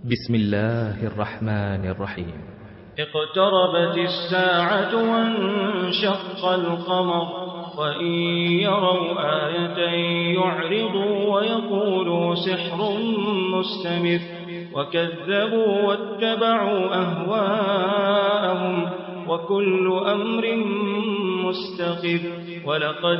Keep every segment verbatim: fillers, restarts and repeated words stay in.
بسم الله الرحمن الرحيم. اقتربت الساعة وانشق القمر وإن يروا آية يعرضوا ويقولوا سحر مستمر وكذبوا واتبعوا أهواءهم وكل أمر مستقر ولقد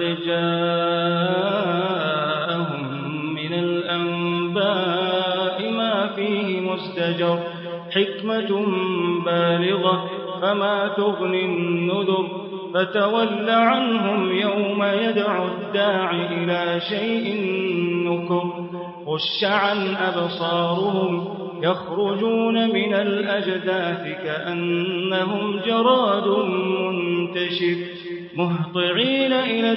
جاءهم من الأنباء ما فيه مزدجر حكمة بالغة فما تغني النذر فتول عنهم يوم يدعو الداع إلى شيء نكر خش عن أبصارهم يخرجون من الأجداث كأنهم جراد منتشر مهطعين إلى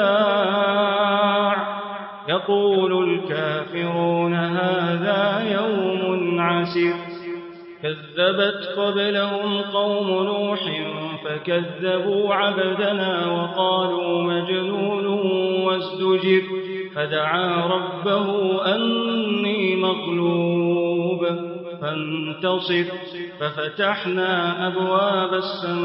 الداع يقول الكافرون هذا يوم عسير كذبت قبلهم قوم نوح فكذبوا عبدنا وقالوا مجنون وازدجر فدعا ربه أني مغلوب فانتصر ففتحنا أبواب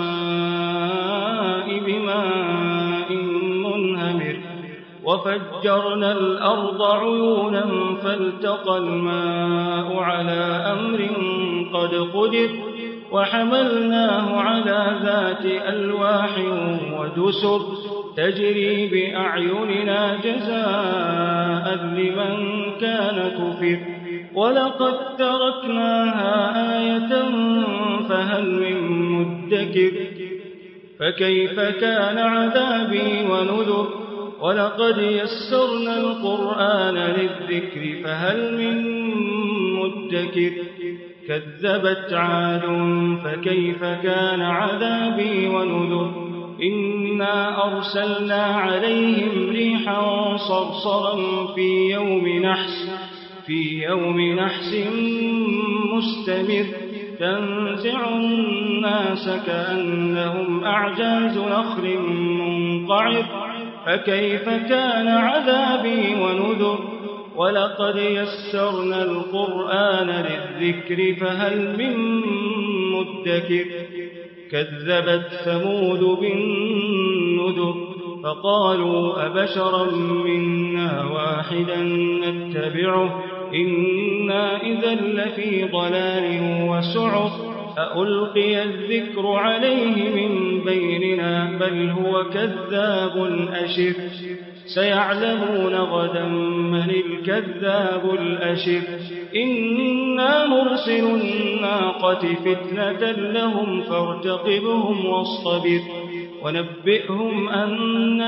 السماء بماء منهمر وفجرنا الأرض عيونا فالتقى الماء على أمر قد قدر وحملناه على ذات ألواح ودسر تجري بأعيننا جزاء لمن كان كفر ولقد تركناها آية فهل من مدكر فكيف كان عذابي ونذر ولقد يسرنا القرآن للذكر فهل من مدكر كذبت عاد فكيف كان عذابي ونذر إنا أرسلنا عليهم ريحا صرصرا في يوم نحس في يوم نحس مستمر تنزع الناس كأنهم أعجاز نخل منقعر فكيف كان عذابي ونذر ولقد يسرنا القرآن للذكر فهل من مدكر كذبت ثمود بالنذر فقالوا أبشرا منا واحدا نتبعه إنا إذا لفي ضلال وسعر أألقي الذكر عليه من بيننا بل هو كذاب أشر سيعلمون غدا من الكذاب الأشر إنا مرسل الناقة فتنة لهم فارتقبهم واصطبر ونبئهم أن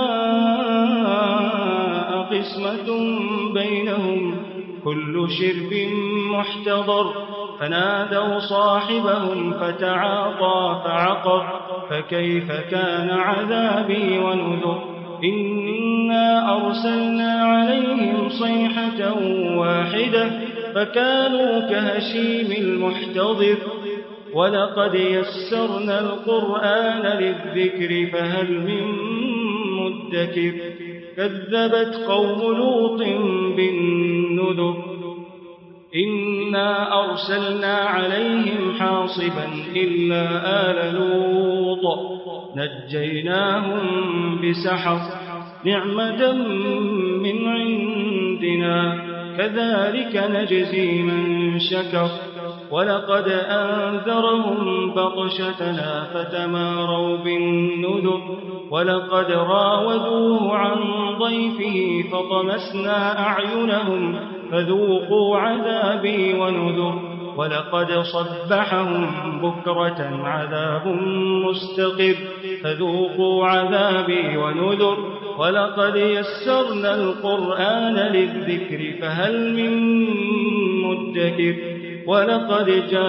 الماء قسمة بينهم كل شرب محتضر فنادوا صاحبهم فتعاطى فعقر فكيف كان عذابي ونذر إنا أرسلنا عليهم صيحة واحدة فكانوا كهشيم المحتضر ولقد يسرنا القرآن للذكر فهل من مدكر كذبت قوم لوط بالنذر إنا أرسلنا عليهم حاصبا إلا آل لوط نجيناهم بسحر نعمة من عندنا كذلك نجزي من شكر ولقد أنذرهم بطشتنا فتماروا بالنذر ولقد راودوه عن ضيفه فطمسنا أعينهم فذوقوا عذابي ونذر ولقد صبحهم بكرة عذاب مستقر فذوقوا عذابي ونذر ولقد يسرنا القرآن للذكر فهل من مدكر ولقد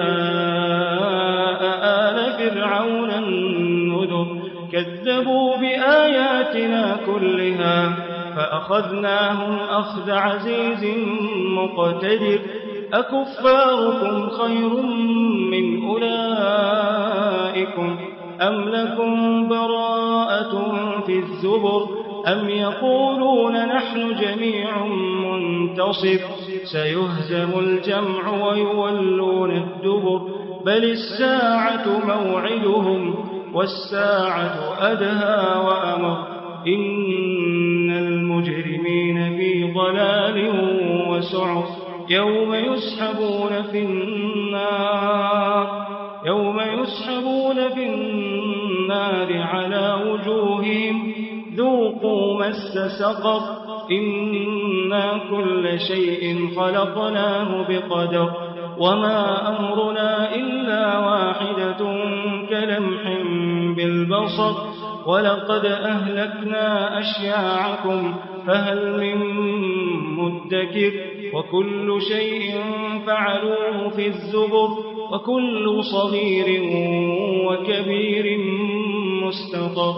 جاء آل فرعون النذر كذبوا بآياتنا كلها فأخذناهم أخذ عزيز مقتدر أكفاركم خير من أولئكم أم لكم براءة في الزبر أم يقولون نحن جميع منتصر سيهزم الجمع ويولون الدبر بل الساعة موعدهم والساعة أدهى وأمر إن المجرمين في ضلال وسعر يوم يسحبون في النار يوم يسحبون في النار على وجوههم ذوقوا مس سقر إنا كل شيء خلقناه بقدر وما أمرنا إلا واحدة كلمح بالبصر ولقد أهلكنا أشياعكم فهل من مدكر وكل شيء فعلوه في الزبر وكل صغير وكبير مستطر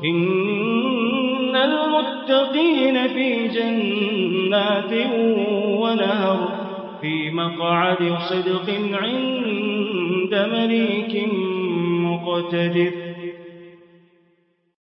إن المتقين في جنات ونهر في مقعد صدق عند مليك مقتدر